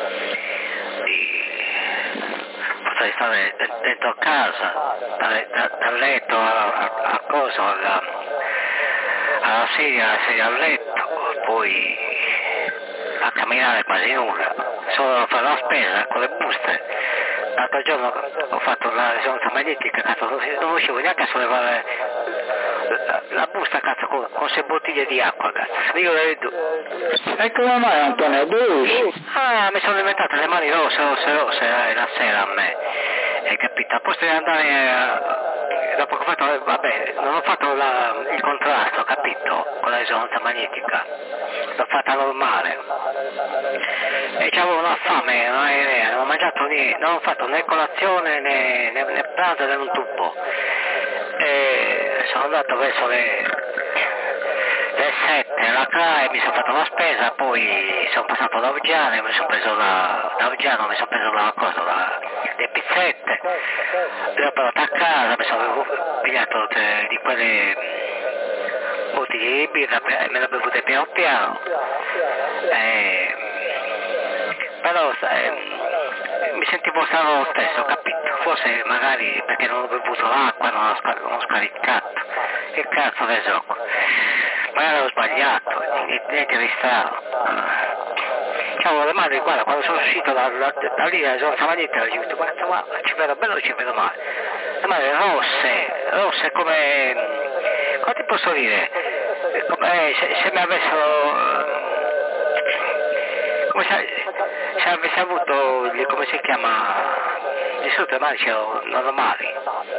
E potrei stare dentro casa, dal, dal letto a, a, a cosa, alla, alla sedia, alla sedia al letto, poi a camminare quasi nulla, solo a fare la spesa con le buste. L'altro giorno ho fatto la risonanza magnetica, cazzo, non, non riuscivo neanche a sollevare la, la busta, cazzo, con, con sei bottiglie di acqua, cazzo. Io le vedo. E come mai Antonio, dove? Ah, mi sono diventate le mani rosse, rosse, rosse eh, la sera a me. hai capito? A posto di andare, eh, dopo che ho fatto, vabbè, non ho fatto la, il contrasto, capito? Con la risonanza magnetica, l'ho fatta normale. E c'avevo una fame, non, è, non ho mangiato niente, non ho fatto né colazione né, né, né pranzo né un tubo. E sono andato verso le, le sette là e mi sono fatto la spesa, poi sono passato da Oggiano, mi sono preso la, da Oggiano mi sono preso la cosa, la, le pizzette, le ho portate a casa, mi sono pigliato de, di quelle bottiglie di birra, me le ho bevute piano piano. E, però eh, mi sentivo strano lo stesso, capito? Forse magari perché non ho bevuto l'acqua, non ho, scar- non ho scaricato, che cazzo ne so, magari ho sbagliato, niente di strano. Ciao, le mani, guarda, quando sono uscito da, da, da lì la risonanza magnetica ho detto, guarda, guarda, ci vedo bene o ci vedo male? Le mani rosse, rosse come, come ti posso dire, come se, se mi avessero... Come se, se avessi avuto, come si chiama, di solito le mani c'erano normali,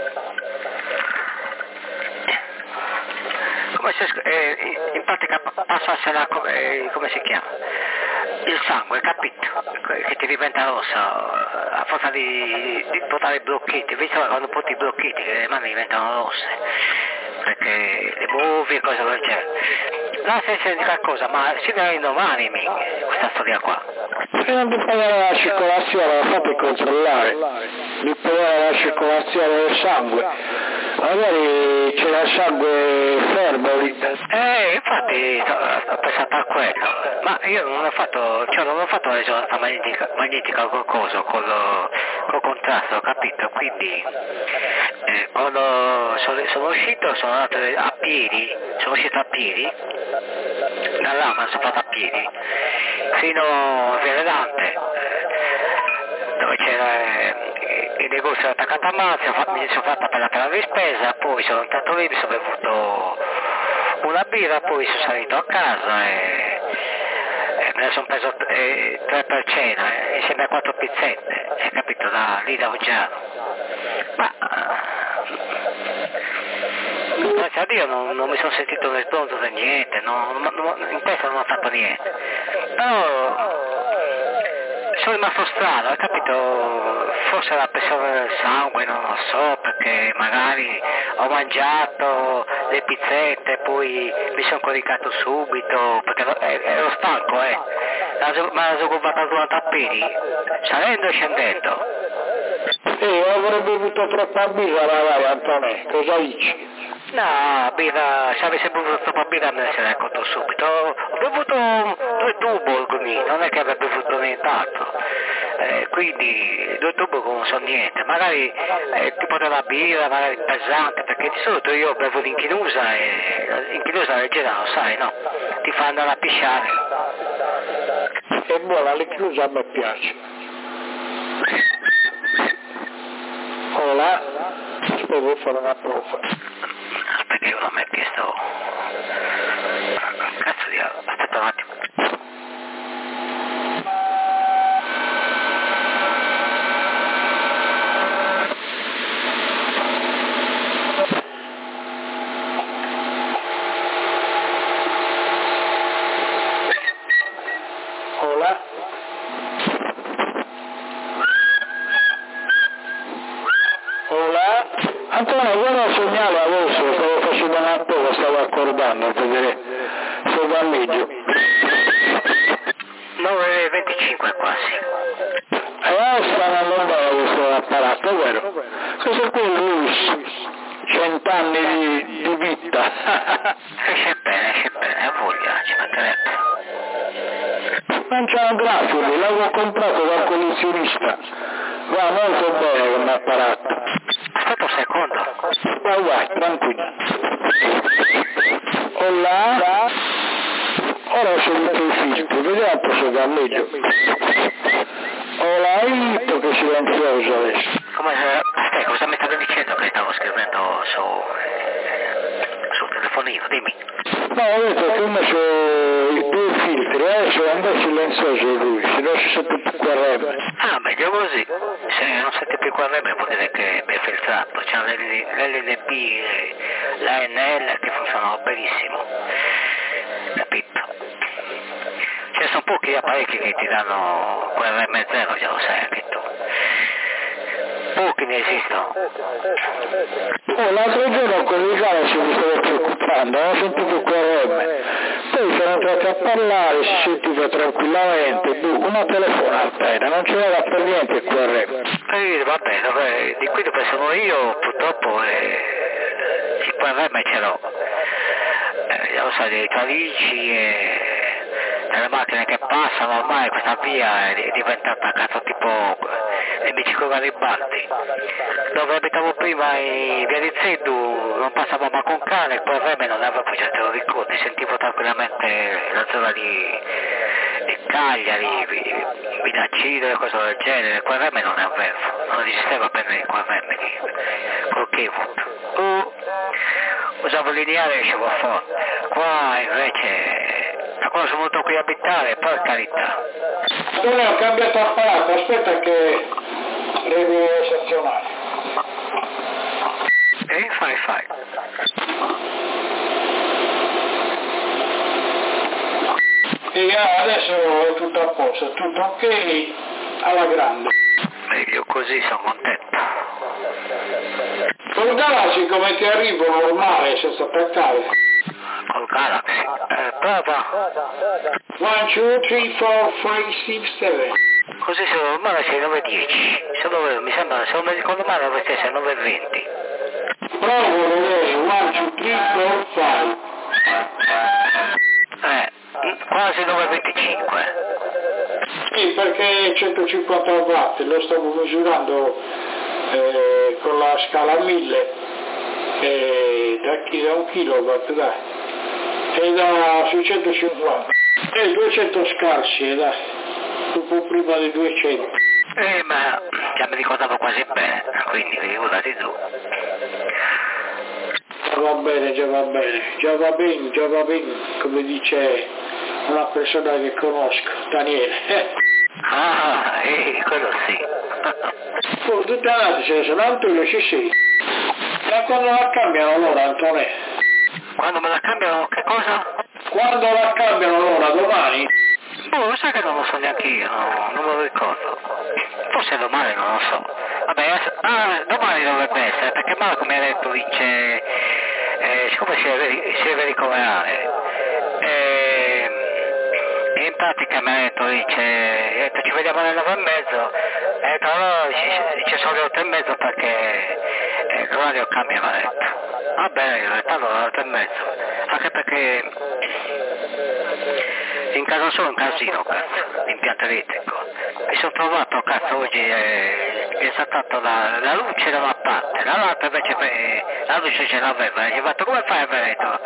come se eh, in pratica passasse la, come, come si chiama, il sangue, capito, che ti diventa rossa a forza di, di portare i blocchetti, visto quando porti i blocchetti che le mani diventano rosse, perché le muovi e cose del genere. La stessa unica cosa, ma si vendono animi questa storia qua. Se non ti pagare la circolazione, la fate controllare, di pagare la circolazione del sangue, magari c'era il sangue fermo lì. Eh, infatti ho pensato a quello, ma io non ho fatto, cioè non ho fatto la risonanza magnetica, magnetica col coso, col, col contrasto, capito? Quindi eh, quando sono, sono uscito sono andato a piedi, sono uscito a piedi, da là mi sono fatto a piedi, fino a Via Dante, dove c'era eh, il negozio attaccato a Mazza, mi sono fatta per la pena di spesa, poi sono entrato lì, mi sono bevuto una birra, poi sono salito a casa e, e me ne sono preso eh, tre per cena, eh, insieme a quattro pizzette, hai capito, da lì da Oggiano. Ma grazie a Dio non, non mi sono sentito nel pronto di niente, non, non, in testa non ho fatto niente, però sono rimasto strano, hai capito, forse la pressione del sangue, non lo so, perché magari ho mangiato le pizzette, poi mi sono coricato subito, perché ero stanco, eh, me la sono occupata durante a piedi, salendo e scendendo. Sì, avrebbe bevuto troppa birra, vai, Antonio, cosa dici? No, birra, se avessi bevuto troppa birra me ne sarei accorto subito. Ho bevuto due tubi, non è che abbia bevuto nient'altro. Eh, quindi due tubi non so niente, magari eh, tipo della birra, magari pesante, perché di solito io bevo l'inchinusa e l'inchinusa leggera, lo sai, no? Ti fa andare a pisciare. È buona, l'inchinusa a me piace. Hola, devo fare una prova. Aspetta, io non mi ha chiesto. Cazzo di... aspetta un attimo. Hola. Hola. Antonio, guarda il segnale a voi, stavo facendo una prova, stavo accordando per vedere se va meglio. nove e venticinque quasi. Eh, stanno andando questo apparato, vero? Questo qui è Luis, cent'anni di, di vita. Esce bene, esce bene, a voglia, ci mancherebbe. Non c'è un grafico, l'avevo comprato dal collezionista. Va molto bene come apparato. Aspetta un secondo. Vai, vai, tranquillo. Hola. Ora ho seguito il filtro, vediamo se va meglio. Hola, ito che silenzioso adesso. Come se... Aspetta, cosa mi stavi dicendo che stavo scrivendo su... sul telefonino, dimmi. No, ho detto che ho messo il filtri, adesso è un po' silenzioso lui, se non si sente più Q R M. Ah, meglio così. Se non sente più Q R M vuol dire che è filtrato. C'è l'L D B e l'A N L che funzionano benissimo. Capito? Ce sono pochi apparecchi che ti danno Q R M zero, già lo sai anche tu. Pochi ne esistono. Oh, l'altro giorno con il Galaxy mi stavo preoccupando, ho sentito Q R M, poi sono entrato a parlare, si sentiva tranquillamente, una telefonata appena, non c'era per niente Q R M. Eh, vabbè, vabbè, di qui dove sono io purtroppo eh, il Q R M ce l'ho. Eh, lo sai, dei tralicci e delle macchine che passano, ormai questa via è diventata cazzo tipo le biciclette Garibaldi. Dove abitavo prima in via di Zeddu non passavo ma con cane, il Q R M non avevo, già te lo ricordi, sentivo tranquillamente la zona di, di Cagliari, Vinacino e cose del genere, il Q R M non ne avevo, non esisteva bene il Q R M lì, col Keywood. Uh, usavo lineare e uscivo fuori, qua invece da quando sono venuto qui a abitare, per carità. Non ho cambiato apparato, aspetta che devo sezionare. E fai, fai. E adesso è tutto a posto, tutto ok, alla grande. Meglio così, sono contento. Col Galaxy come ti arrivo normale, senza attaccare? Col Galaxy. Eh, prova. one, two, three, four, five, six, seven. Così se normale sei nove dieci. Se dove, mi sembra, se non mi ricordo male dovrebbe essere nove venti. Provo a vedere, one, two, three, four, five. Eh, quasi nove venticinque. Sì, perché centocinquanta watt, lo stavo misurando eh, con la scala mille, eh, da, da un kilowatt, dai, e da sui centocinquanta, e duecento scarsi, dai, un po' prima di duecento. Eh, ma già mi ricordavo quasi bene, quindi figurati tu. Già va bene, già va bene, già va bene, già va bene, come dice una persona che conosco, Daniele. Ah, eh, quello sì. Oh, tutta la notte ce ne sono, Antonio ci sei. Ma quando la cambiano l'ora, Antonio? Quando me la cambiano, che cosa? Quando la cambiano l'ora, domani? Oh, sai che non lo so neanche io, no, non me lo ricordo. Forse domani, non lo so. Vabbè, ah, domani dovrebbe essere, perché Marco mi ha detto, dice, eh, siccome si deve, si deve ricoverare, eh, e in pratica mi ha detto, dice, detto, ci vediamo alle nove e mezzo, e detto, allora dice, sono le otto e mezzo perché eh, l'orario cambia, mi ha detto. Va bene, io ho detto, allora, alle otto e mezzo, anche perché in casa solo un casino, cazzo, l'impianto elettrico. Mi sono trovato, cazzo, oggi eh, mi è saltato la, la luce da una parte, dall'altra invece beh, la luce ce l'aveva, e gli ho detto, come fai a detto?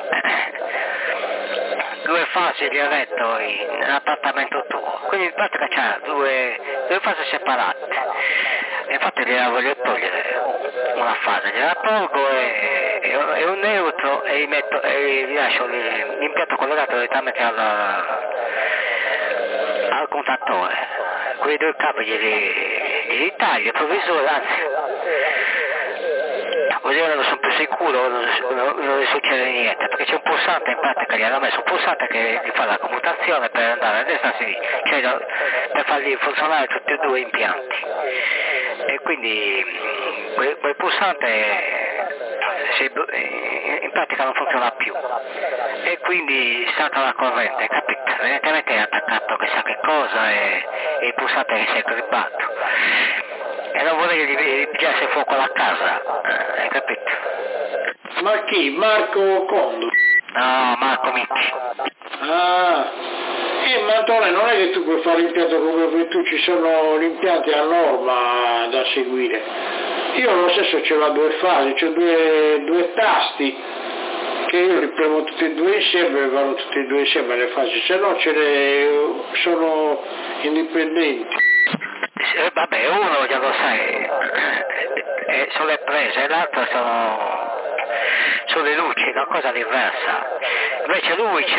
Due fasi gli ho detto in, nell'appartamento tuo, quindi in pratica c'ha due, due fasi separate, e infatti gliela voglio togliere, una fase, gliela tolgo e, e, e un neutro e gli, metto, e gli lascio l'impianto collegato direttamente alla, al contattore, quei due cavi glieli, glieli taglio, provvisore, anzi, così io non sono più sicuro, non, non, non gli succede niente, perché c'è un pulsante in pratica, gli hanno messo un pulsante che gli fa la commutazione per andare a destra e a sinistra, cioè da, per fargli funzionare tutti e due impianti. E quindi quel, quel pulsante si, in pratica non funziona più e quindi salta la corrente, capito? Evidentemente è attaccato chissà che cosa e, e il pulsante si è grippato e non vorrei che gli pigliasse fuoco alla casa, eh, hai capito? Ma chi? Marco Condo? No, Marco Micchi. Ah, eh, ma Antonio, non è che tu puoi fare l'impianto come tu, ci sono gli impianti a norma da seguire. Io lo stesso ce l'ho a due fasi, c'ho due, due tasti che io li premo tutti e due insieme e vanno tutti e due insieme le fasi, se no ce ne sono indipendenti. Eh, vabbè, uno già lo sai, eh, sono le prese, l'altro sono, sono le luci, una cosa diversa. Invece lui c'ha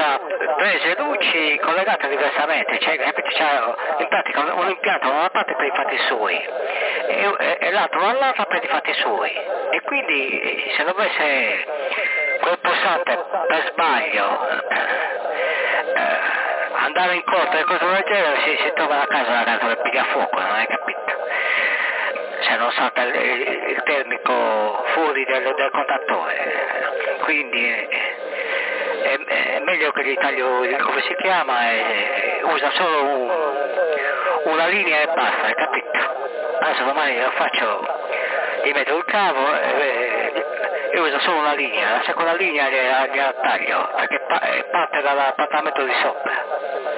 prese luci collegate diversamente, cioè, c'ha in pratica un, un impianto da una parte per i fatti suoi e, e, e l'altro dall'altra per i fatti suoi, e quindi se dovesse quel pulsante per sbaglio eh, andare in conto e cose del genere, si, si trova a casa la casa per pigliare fuoco, non hai capito? Se non salta il, il termico fuori del, del contattore, quindi è, è, è meglio che gli taglio, come si chiama, e usa solo un, una linea e basta, hai capito? Adesso domani lo faccio, gli metto il cavo e, e usa solo una linea, la seconda linea gliela, gliela taglio, perché pa, parte dall'appartamento di sopra.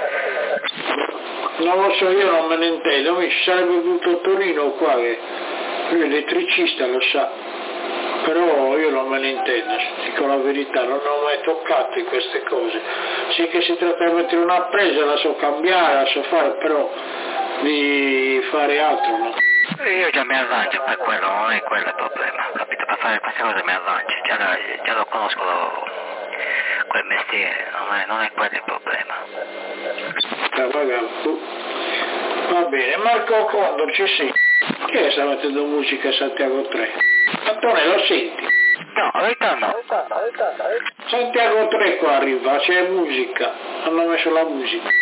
Non lo so, io non me ne intendo, mi ci sarebbe venuto Torino qua che lui è elettricista, lo sa, però io non me ne intendo, dico la verità, non ho mai toccato in queste cose. Sì che si tratta di mettere una presa, la so cambiare, la so fare, però di fare altro no. Io già mi arrangio per quello, non è quello il problema, capito? Per fare queste cose mi arrangio, già, già lo conosco lo, quel mestiere, non è, non è quello il problema. Va bene, Marco Condor ci sei. Che sta mettendo musica a Santiago tre? Antonio, lo senti? No, in realtà no. Santiago tre qua arriva, c'è musica, hanno messo la musica.